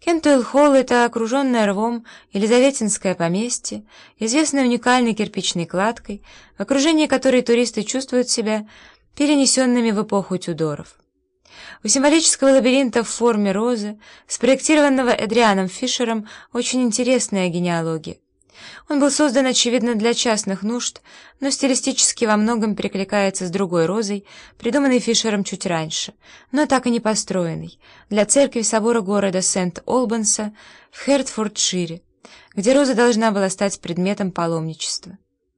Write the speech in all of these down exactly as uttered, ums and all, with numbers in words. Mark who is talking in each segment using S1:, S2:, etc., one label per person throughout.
S1: Кентуэлл-Холл — это окруженное рвом Елизаветинское поместье, известное уникальной кирпичной кладкой, в окружении которой туристы чувствуют себя перенесенными в эпоху Тюдоров. У символического лабиринта в форме розы, спроектированного Эдрианом Фишером, очень интересная генеалогия. Он был создан, очевидно, для частных нужд, но стилистически во многом перекликается с другой розой, придуманной Фишером чуть раньше, но так и не построенной, для церкви собора города Сент-Олбанса в Хертфордшире, где роза должна была стать предметом паломничества.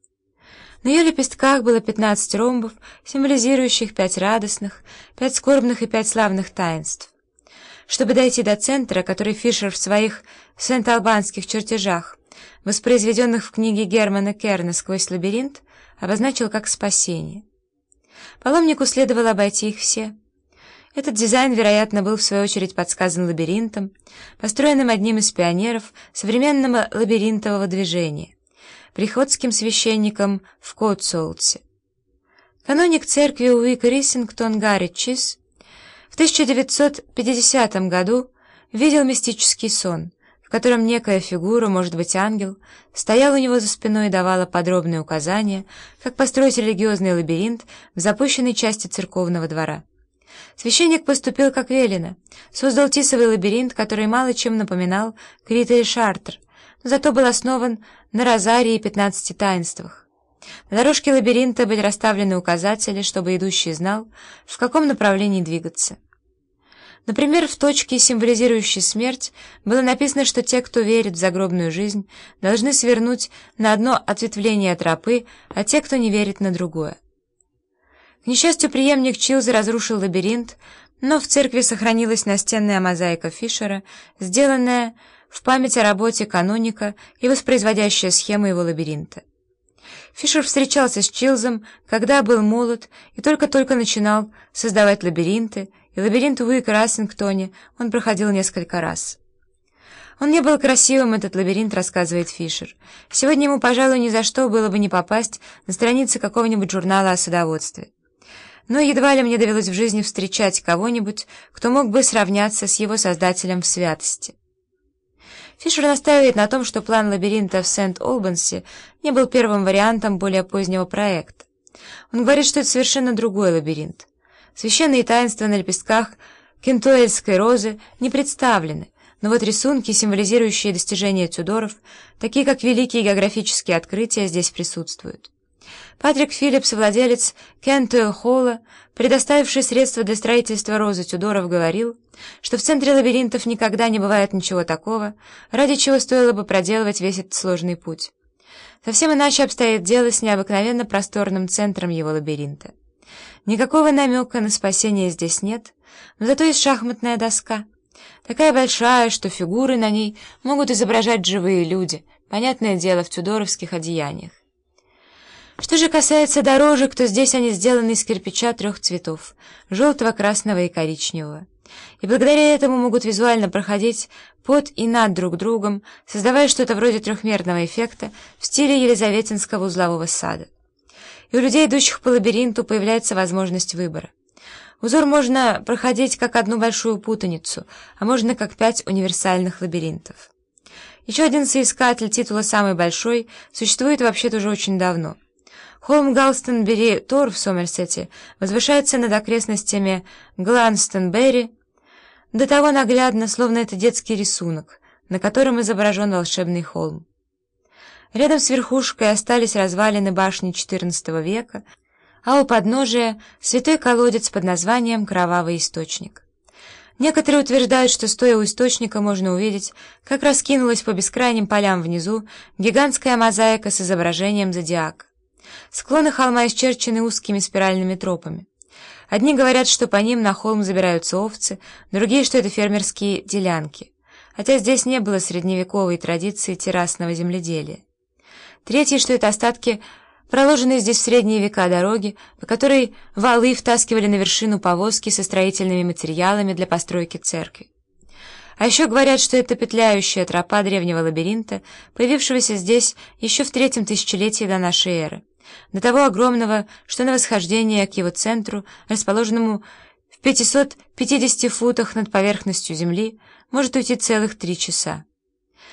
S1: На ее лепестках было пятнадцать ромбов, символизирующих пять радостных, пять скорбных и пять славных таинств. Чтобы дойти до центра, который Фишер в своих сент-албанских чертежах, воспроизведенных в книге Германа Керна «Сквозь лабиринт», обозначил как спасение. Паломнику следовало обойти их все. Этот дизайн, вероятно, был в свою очередь подсказан лабиринтом, построенным одним из пионеров современного лабиринтового движения, приходским священником в Котсуолтсе. Каноник церкви Уик Рисингтон Гарри Чиз в тысяча девятьсот пятидесятом году видел мистический сон, в котором некая фигура, может быть ангел, стояла у него за спиной и давала подробные указания, как построить религиозный лабиринт в запущенной части церковного двора. Священник поступил как велено, создал тисовый лабиринт, который мало чем напоминал Крит или Шартр, но зато был основан на розарии и пятнадцати таинствах. На дорожке лабиринта были расставлены указатели, чтобы идущий знал, в каком направлении двигаться. Например, в точке, символизирующей смерть, было написано, что те, кто верит в загробную жизнь, должны свернуть на одно ответвление тропы, а те, кто не верит, на другое. К несчастью, преемник Чилза разрушил лабиринт, но в церкви сохранилась настенная мозаика Фишера, сделанная в память о работе каноника и воспроизводящая схему его лабиринта. Фишер встречался с Чилзом, когда был молод и только-только начинал создавать лабиринты, и лабиринт в Уик-Рассингтоне он проходил несколько раз. Он не был красивым, этот лабиринт, рассказывает Фишер. Сегодня ему, пожалуй, ни за что было бы не попасть на страницы какого-нибудь журнала о садоводстве. Но едва ли мне довелось в жизни встречать кого-нибудь, кто мог бы сравняться с его создателем в святости. Фишер настаивает на том, что план лабиринта в Сент-Олбансе не был первым вариантом более позднего проекта. Он говорит, что это совершенно другой лабиринт. Священные таинства на лепестках кентуэльской розы не представлены, но вот рисунки, символизирующие достижения Тюдоров, такие как великие географические открытия, здесь присутствуют. Патрик Филлипс, владелец Кентуэлл-Холла, предоставивший средства для строительства розы Тюдоров, говорил, что в центре лабиринтов никогда не бывает ничего такого, ради чего стоило бы проделывать весь этот сложный путь. Совсем иначе обстоит дело с необыкновенно просторным центром его лабиринта. Никакого намека на спасение здесь нет, но зато есть шахматная доска, такая большая, что фигуры на ней могут изображать живые люди, понятное дело, в тюдоровских одеяниях. Что же касается дорожек, то здесь они сделаны из кирпича трех цветов — желтого, красного и коричневого, и благодаря этому могут визуально проходить под и над друг другом, создавая что-то вроде трехмерного эффекта в стиле елизаветинского узлового сада. И у людей, идущих по лабиринту, появляется возможность выбора. Узор можно проходить как одну большую путаницу, а можно как пять универсальных лабиринтов. Еще один соискатель титула «Самый большой» существует вообще-то уже очень давно. Холм Галстонбери-Тор в Сомерсете возвышается над окрестностями Гланстонбери до того наглядно, словно это детский рисунок, на котором изображен волшебный холм. Рядом с верхушкой остались развалины башни четырнадцатого века, а у подножия святой колодец под названием «Кровавый источник». Некоторые утверждают, что, стоя у источника, можно увидеть, как раскинулась по бескрайним полям внизу гигантская мозаика с изображением зодиака. Склоны холма исчерчены узкими спиральными тропами. Одни говорят, что по ним на холм забираются овцы, другие, что это фермерские делянки, хотя здесь не было средневековой традиции террасного земледелия. Третьи, что это остатки проложенные здесь в средние века дороги, по которой валы втаскивали на вершину повозки со строительными материалами для постройки церкви. А еще говорят, что это петляющая тропа древнего лабиринта, появившегося здесь еще в третьем тысячелетии до нашей эры, до того огромного, что на восхождение к его центру, расположенному в пятистах пятидесяти футах над поверхностью земли может уйти целых три часа.